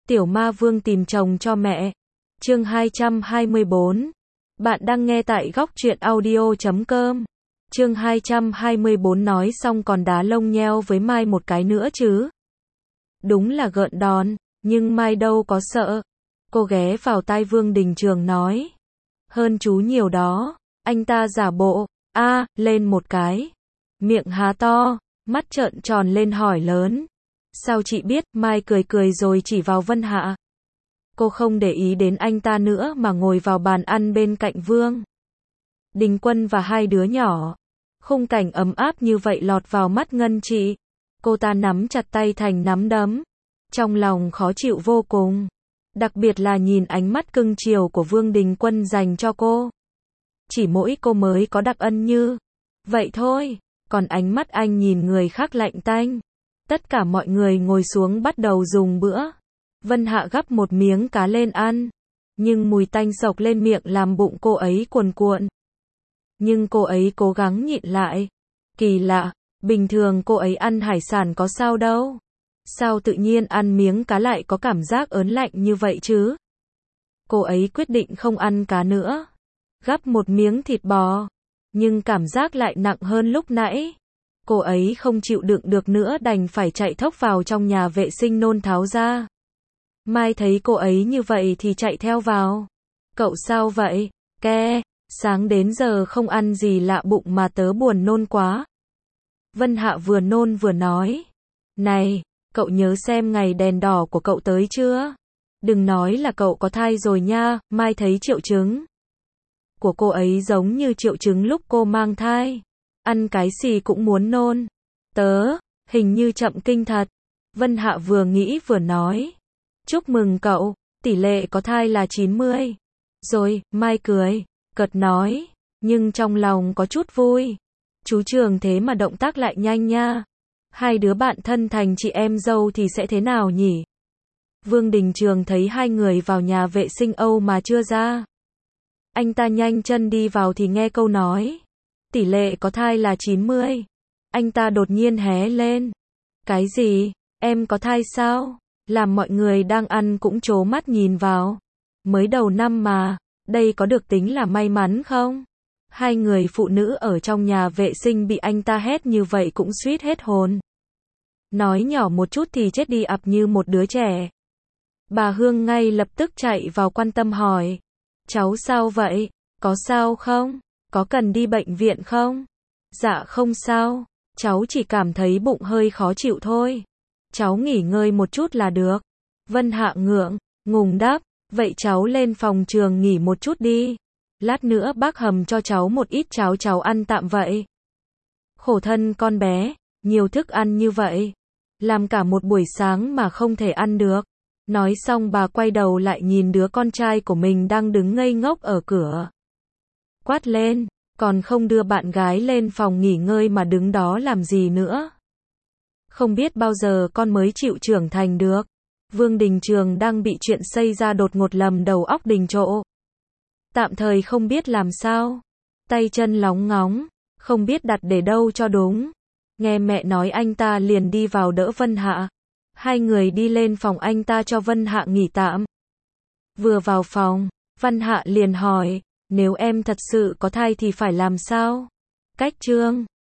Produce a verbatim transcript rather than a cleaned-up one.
Tiểu Ma Vương tìm chồng cho mẹ. Chương hai trăm hai mươi bốn. Bạn đang nghe tại góc truyện audio chấm com. Chương hai trăm hai mươi bốn nói xong còn đá lông nheo với Mai một cái nữa chứ. Đúng là gợn đòn, nhưng Mai đâu có sợ. Cô ghé vào tai Vương Đình Trường nói. Hơn chú nhiều đó. Anh ta giả bộ, a, lên một cái. Miệng há to, mắt trợn tròn lên hỏi lớn. Sao chị biết? Mai cười cười rồi chỉ vào Vân Hạ. Cô không để ý đến anh ta nữa mà ngồi vào bàn ăn bên cạnh Vương Đình Quân và hai đứa nhỏ. Khung cảnh ấm áp như vậy lọt vào mắt Ngân Chị. Cô ta nắm chặt tay thành nắm đấm. Trong lòng khó chịu vô cùng. Đặc biệt là nhìn ánh mắt cưng chiều của Vương Đình Quân dành cho cô. Chỉ mỗi cô mới có đặc ân như vậy thôi. Còn ánh mắt anh nhìn người khác lạnh tanh. Tất cả mọi người ngồi xuống bắt đầu dùng bữa. Vân Hạ gắp một miếng cá lên ăn. Nhưng mùi tanh sộc lên miệng làm bụng cô ấy cuồn cuộn. Nhưng cô ấy cố gắng nhịn lại. Kỳ lạ, bình thường cô ấy ăn hải sản có sao đâu. Sao tự nhiên ăn miếng cá lại có cảm giác ớn lạnh như vậy chứ? Cô ấy quyết định không ăn cá nữa. Gắp một miếng thịt bò. Nhưng cảm giác lại nặng hơn lúc nãy. Cô ấy không chịu đựng được nữa đành phải chạy thốc vào trong nhà vệ sinh nôn tháo ra. Mai thấy cô ấy như vậy thì chạy theo vào. Cậu sao vậy? Ke, sáng đến giờ không ăn gì lạ bụng mà tớ buồn nôn quá. Vân Hạ vừa nôn vừa nói. Này, cậu nhớ xem ngày đèn đỏ của cậu tới chưa? Đừng nói là cậu có thai rồi nha. Mai thấy triệu chứng của cô ấy giống như triệu chứng lúc cô mang thai. Ăn cái gì cũng muốn nôn. Tớ, hình như chậm kinh thật. Vân Hạ vừa nghĩ vừa nói. Chúc mừng cậu, tỷ lệ có thai là chín mươi. Rồi, Mai cười, cợt nói, nhưng trong lòng có chút vui. Chú Trường thế mà động tác lại nhanh nha. Hai đứa bạn thân thành chị em dâu thì sẽ thế nào nhỉ? Vương Đình Trường thấy hai người vào nhà vệ sinh Âu mà chưa ra. Anh ta nhanh chân đi vào thì nghe câu nói. Tỷ lệ có thai là chín mươi. Anh ta đột nhiên hé lên. Cái gì? Em có thai sao? Làm mọi người đang ăn cũng trố mắt nhìn vào. Mới đầu năm mà, đây có được tính là may mắn không? Hai người phụ nữ ở trong nhà vệ sinh bị anh ta hét như vậy cũng suýt hết hồn. Nói nhỏ một chút thì chết đi ập như một đứa trẻ. Bà Hương ngay lập tức chạy vào quan tâm hỏi. Cháu sao vậy? Có sao không? Có cần đi bệnh viện không? Dạ không sao. Cháu chỉ cảm thấy bụng hơi khó chịu thôi. Cháu nghỉ ngơi một chút là được. Vân Hạ ngượng, ngùng đáp. Vậy cháu lên phòng trường nghỉ một chút đi. Lát nữa bác hầm cho cháu một ít cháo cháu ăn tạm vậy. Khổ thân con bé, nhiều thức ăn như vậy. Làm cả một buổi sáng mà không thể ăn được. Nói xong bà quay đầu lại nhìn đứa con trai của mình đang đứng ngây ngốc ở cửa. Quát lên, còn không đưa bạn gái lên phòng nghỉ ngơi mà đứng đó làm gì nữa. Không biết bao giờ con mới chịu trưởng thành được. Vương Đình Trường đang bị chuyện xây ra đột ngột lầm đầu óc đình trộ. Tạm thời không biết làm sao. Tay chân lóng ngóng, không biết đặt để đâu cho đúng. Nghe mẹ nói anh ta liền đi vào đỡ Vân Hạ. Hai người đi lên phòng anh ta cho Vân Hạ nghỉ tạm. Vừa vào phòng, Vân Hạ liền hỏi, nếu em thật sự có thai thì phải làm sao? Cách Trương,